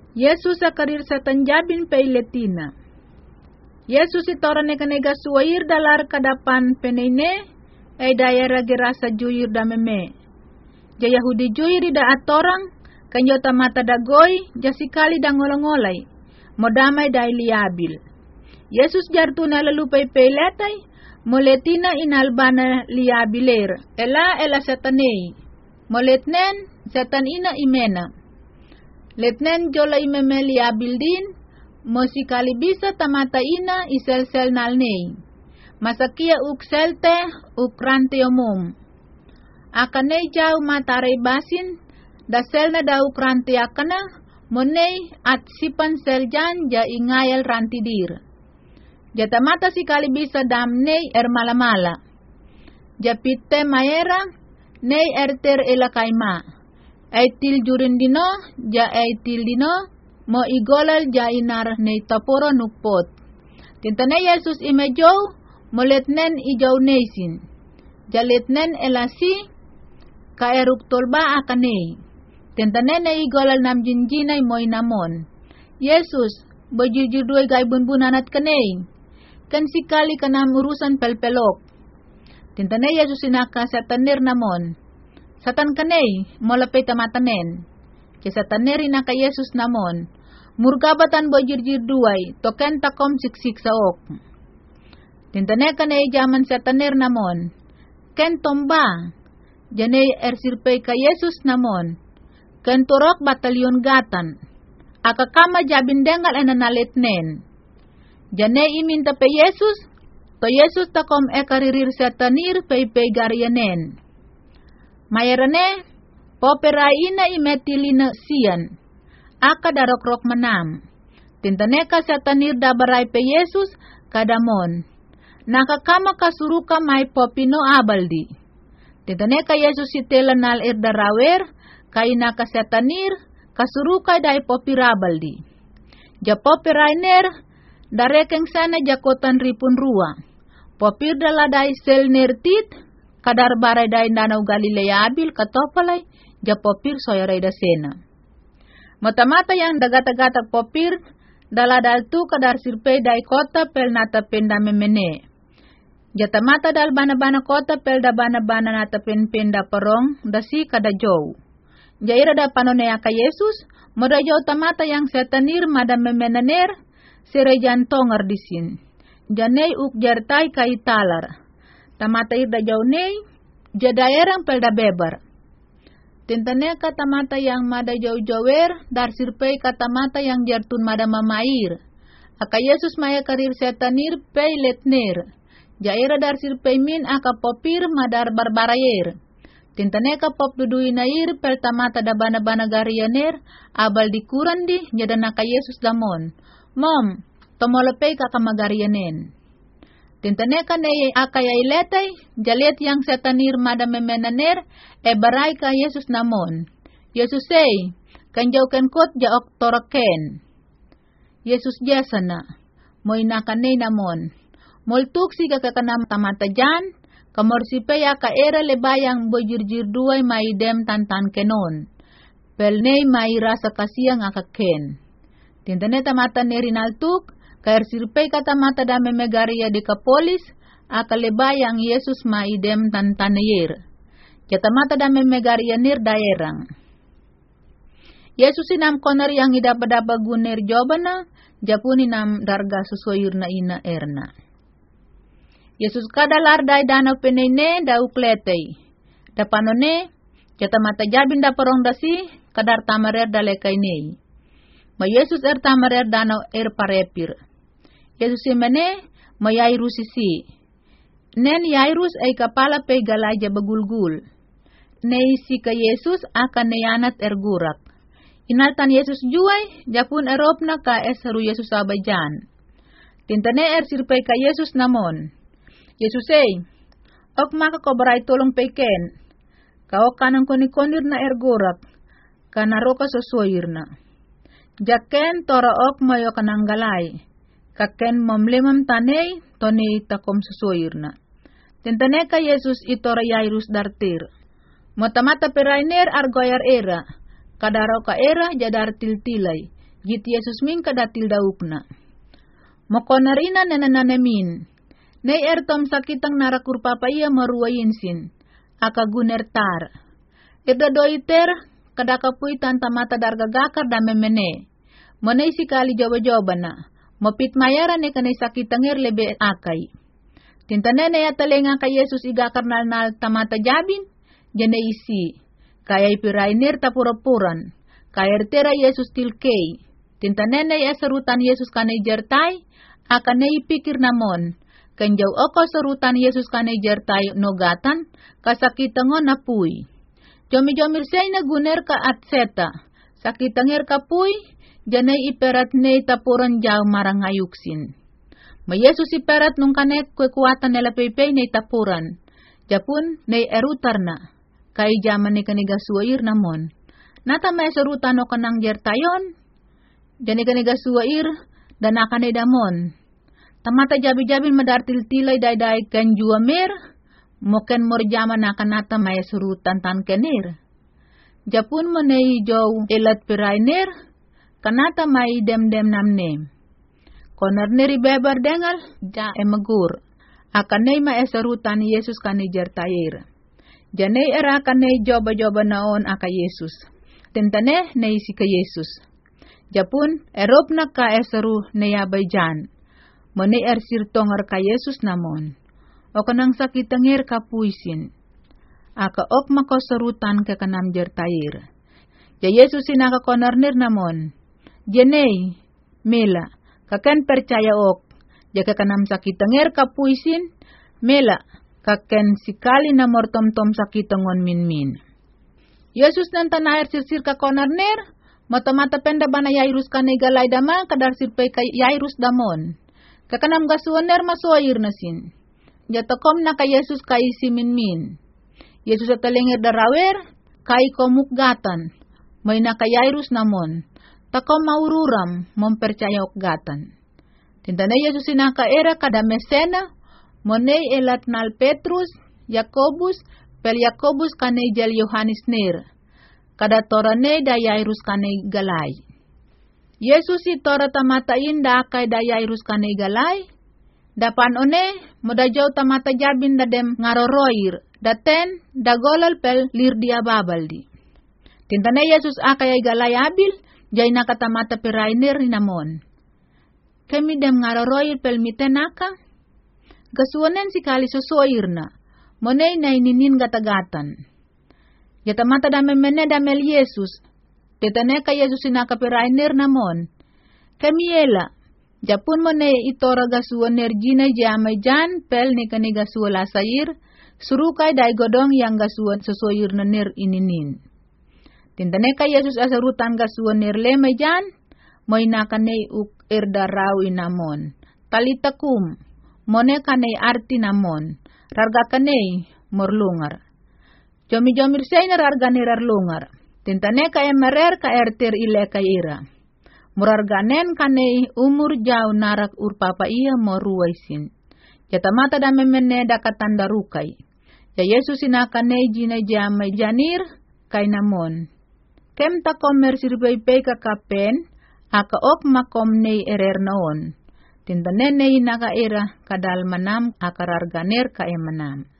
Yesus akarir setan jabin peiletina. Yesus itorane kanega suair dalar kadapan penene, dayara gerasa juir dameme. Ja Yahudi juir da atorang, kanjota mata dagoi, jasikali da ngolongolay, modamay da liabil. Yesus jartuna lalupay peiletay, moletina inalbana liabiler, ela setanei. Moletnen setan ina imena. Letnen jola imeme liabil din, mosikali bisa tamata ina isel-sel nalnei. Masakia uk selte uk rante umum. Akanei jau mataray basin, da selna da uk rante akana, monei at sipan seljan ja ingayal rantidir. Jata mata sikali bisa damnei malamala. Japite maera, nei erter elakaima. Aitil jurin dino, ja aitil dino, mo igolal ja inar nei taporo nukpot. Tintane Yesus imejow, mo letnen ijaw neisin. Ja letnen elasi, ka eruk tolba akanei. Tintane na igolal nam jinjinay mo inamon. Yesus, bojujurduay gay bunbunanat kanei. Kan sikali kanam urusan pelpelok. Tintane Yesus inaka satanir namon. Satan kanei, molapay tamatanen. Kaya satanir inaka Yesus namon. Murgabatan bojurjurduay, token takom siksik saok. Tintane kanei jaman satanir namon. Ken tomba, janay ersirpay ka Yesus namon. Ken turok batalyon gatan. Akakama jabindengal enanaletnen. Janay iminta pe Yesus, to Yesus takom ekaririr satanir pay garyanen. Mayarane, poperaina imetilina siyan, aka darok-rok manam. Tintane ka satanir dabaray pe Yesus, kadamon. Nakakama kasuruka may popino abaldi. Tintane ka Yesus itelanal darawer, kay naka satanir, kasuruka day popirabaldi. Ja poperainer, darekeng sana jakotan ripun rua. Popir daladay sel nertit, kadar baray day Danau Galilea abil katopalay, ja popir soyaray da sena. Mata-mata yang dagata-gata popir, daladal tu kadar sirpay day kota pel nata penda memene. Jata mata dal bana-bana kota pel da bana-bana nata penda perong, dasi kada jow. Jaira da panonea ka Yesus, moda jow tamata yang setanir madam memenaner, sirejan tongar disin. Janay uk jartay kay talar. Tamata irda jawnay, jadayerang pelda bebar. Tintane katamata yang mada jaw-jawer, dar sirpay katamata yang jartun mada mamair. Aka Yesus maya karir setanir pay letner. Jaira dar sirpay min aka popir madar barbarayer. Tintane ka pop duduin nair pel tamata da bana-bana garianer, abal dikuran di, nyadana ka Yesus damon. Mom, tomolopay ka kamagarianen. Tintane ka na akayay letay, jalet yang setanir madamemenaner, baray ka Yesus namon. Yesus kanjaw kenkot jaok toraken. Yesus jasana, moy nakanay namon. Moltuksi ka kakanam tamata jan, kamorsipay ka era lebayang bojirjirduay maidem tantan kenon. Pelney may rasa kasiyang akaken. Tintane tamata nerinaltuk, kair sirpay katamata dame megaria di kapolis, akalebayang Yesus maidem tantanayer. Katamata dame megaria nir daerang. Yesus inam konar yang idapa-dapa guner jobana, japun inam darga susoyur na ina erna. Yesus kadalar day danau penene da ukletay. Dapanone, katamata jabin da parong dasi, kadar tamarer dalekainay. Ma Yesus tamarer danau parepir. Yesus imene ma Yairus isi. Nen Yairus ay kapala pay galaja bagulgul. Nei si ka Yesus akan neyanat gurak. Inaltan Yesus juay, japun eropna ka esaru Yesus abajan. Tintane sirpay ka Yesus namon. Yesus ok maka kobaray tolong payken. Kaok kanang konikonir na gurak, kanaroka sosoyir na. Jaken tora ok mayo kanang galay. Kaken mamlemam tanay, toni takom susoyir na. Tintane ka Yesus itora Yairus dartir. Mata-mata perainer argoyar era. Kadaraw ka era jadar tiltilay. Jit Yesus min kadatil daukna. Mokonarina nenananemin. Nei ertom sakitang narakur papaya maruayinsin. Aka guner tar. Irda doiter kadakapui tanta mata darga gakar damemene. Monei sikali joba-joba na. Mopit mayara ne kanay sakitang lebe akay. Tintanene ya talenga kay Yesus igakar nal tamata jabin. Jane isi. Kaya ipirainir tapurapuran. Kaya ertera Yesus tilkei. Tintanene ya serutan Yesus kanay jertay. Akanay pikir namon. Kanjaw oko serutan Yesus kanay jertay nogatan. Kasakitangon napui. Jomi-jomir say na guner ka atseta. Sakitangir kapuy. Janay iperat ne tapuran jaw marangayuksin. Ma Yesus iperat nung kanek kwekuatan nila pepey ne tapuran. Japun ne erutar na. Kay jaman ni kanigasuair namon. Nata may serutan o kanang jertayon. Jani kanigasuair danakanay damon. Tamata jabi-jabin madartil-tilay day-day kan juamir. Moken morjaman na kanata may serutan tan kenir. Japun mo ne jow elat pirainir. Kanata may dem-dem namne. Konar niri bebar dengal, ja emagur. Akanay maesarutan ni Yesus kanay jertayir. Janay era kanay joba-joba naon aka Yesus. Tentane na isi ka Yesus. Japun, erop na ka esaru na yabay jan. Mone ersirtongar ka Yesus namon. O kanang sakitangir ka puisin. Aka ok makosarutan ka kanam jertayir. Ja Yesus sinaka konar nir namon. Jenei, mela, kaken percaya ok, jaka kanam sakitangir kapuisin, mela, kaken sikali na mortom-tom sakitangon min-min. Yesus nan tanair sirsir ka konarner, mata-mata penda bana Yairus kanay galay dama, kadar sirpay kay Yairus damon. Kakanam gasuaner masoir nasin. Jatakom na kay Yesus kay si min-min. Yesus atalengir darawer, kay komukgatan, may na kay Yairus namon. Tako maururam mempercaya gatan. Tintana Yesus sinakaera kada mesena, monei elat nal Petrus, Yakobus, pel Yakobus kanay jel Yohanes ner. Kada torane da Yairus kanay galay. Yesus tora tamatain da kay da Yairus kanay galay. Dapan one, modajaw tamata jabin da dem ngaroroir, daten da golal pel lir dia babaldi. Tintana Yesus akay galay abil, jay nakatamata pirainer namon. Kami dem ngaroroy pelmite naka. Gasuanen si kali susoir na. Monay na ininin gatagatan. Yatamata damemene damel Yesus. Tetane ka Yesus sinaka pirainer namon. Kami yela. Japun monay itora gasuaner jina jamay jan pel ni kani gasuala sayir. Surukay day godong yang gasuan susoir na ner ininin. Tintane ka Yesus asarutan gasuan nirleme jan, moy nakanay uk erdaraw inamon. Talitakum, mone kanay arti namon, rarga kanay morlungar. Jomi-jomir say na rarga ni rarlungar. Tintane ka emerer ka ertir ile ka ira. Murarganen kanay umur jaw narak urpapa iya moruwaisin. Yatamata damemene dakatan darukay. Ya Yesus inakanay jina jamay janir kay namon. Kem ta komer sirbay-pay kakapen, aka ok makom nei erer naon. Tintanen nei naka era kadal manam akararganer ka emanam.